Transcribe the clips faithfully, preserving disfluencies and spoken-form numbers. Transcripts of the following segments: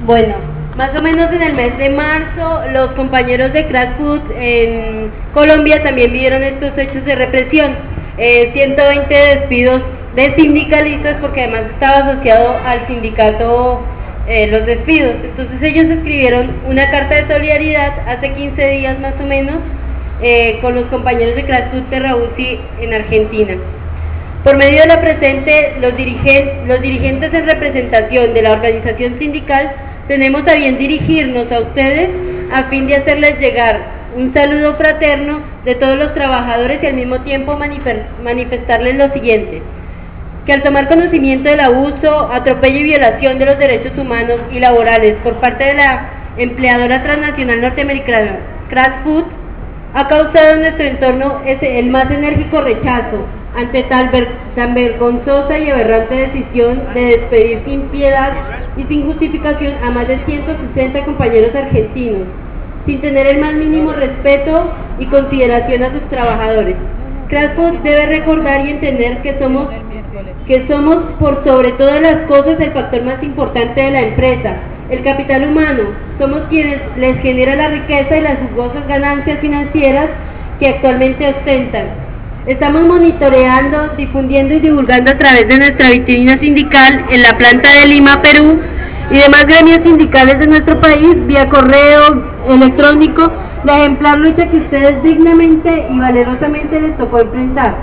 Bueno, más o menos en el mes de marzo, los compañeros de Crack Food en Colombia también vivieron estos hechos de represión. Eh, ciento veinte despidos de sindicalistas, porque además estaba asociado al sindicato eh, los despidos. Entonces ellos escribieron una carta de solidaridad hace quince días más o menos eh, con los compañeros de Crack Food Terrabusi en Argentina. Por medio de la presente, los, dirigen, los dirigentes en representación de la organización sindical tenemos a bien dirigirnos a ustedes a fin de hacerles llegar un saludo fraterno de todos los trabajadores y al mismo tiempo manifestarles lo siguiente: que al tomar conocimiento del abuso, atropello y violación de los derechos humanos y laborales por parte de la empleadora transnacional norteamericana Crack Food, ha causado en nuestro entorno ese, el más enérgico rechazo ante tal ver, tan vergonzosa y aberrante decisión de despedir sin piedad y sin justificación a más de ciento sesenta compañeros argentinos, sin tener el más mínimo respeto y consideración a sus trabajadores. Crack Food debe recordar y entender que somos, que somos por sobre todas las cosas el factor más importante de la empresa, el capital humano. Somos quienes les genera la riqueza y las jugosas ganancias financieras que actualmente ostentan. Estamos monitoreando, difundiendo y divulgando a través de nuestra vitrina sindical en la planta de Lima, Perú, y demás gremios sindicales de nuestro país, vía correo electrónico, la ejemplar lucha que ustedes dignamente y valerosamente les tocó enfrentar.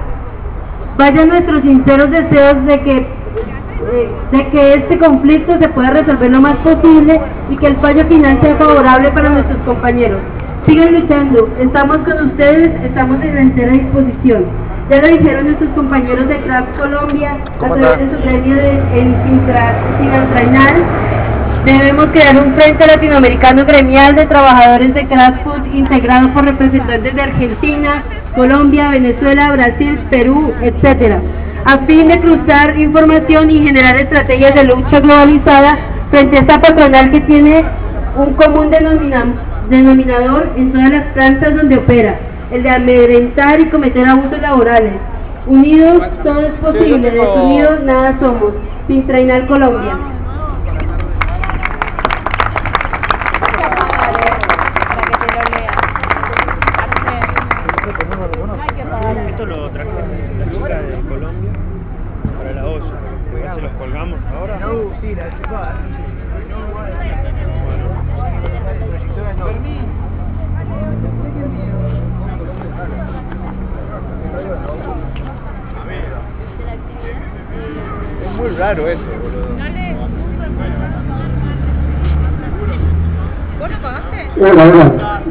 Vayan nuestros sinceros deseos de que, eh, de que este conflicto se pueda resolver lo más posible y que el fallo final sea favorable para nuestros compañeros. Sigan luchando, estamos con ustedes, estamos en la entera disposición. Ya lo dijeron nuestros compañeros de Crack Colombia a través de su gremio de, en Sinantrainal. Debemos crear un frente latinoamericano gremial de trabajadores de Crack Food integrado por representantes de Argentina, Colombia, Venezuela, Brasil, Perú, etcétera, a fin de cruzar información y generar estrategias de lucha globalizada frente a esta patronal que tiene un común denominador denominador en todas las plantas donde opera, el de amedrentar y cometer abusos laborales. Unidos todo es posible, desunidos nada somos. Sintrainal Colombia. Esto lo trajeron la chica de Colombia para la olla. A ver si los colgamos ahora. Sí, la chica. Es muy raro eso, boludo. ¿Vos lo pagaste? Hola, hola.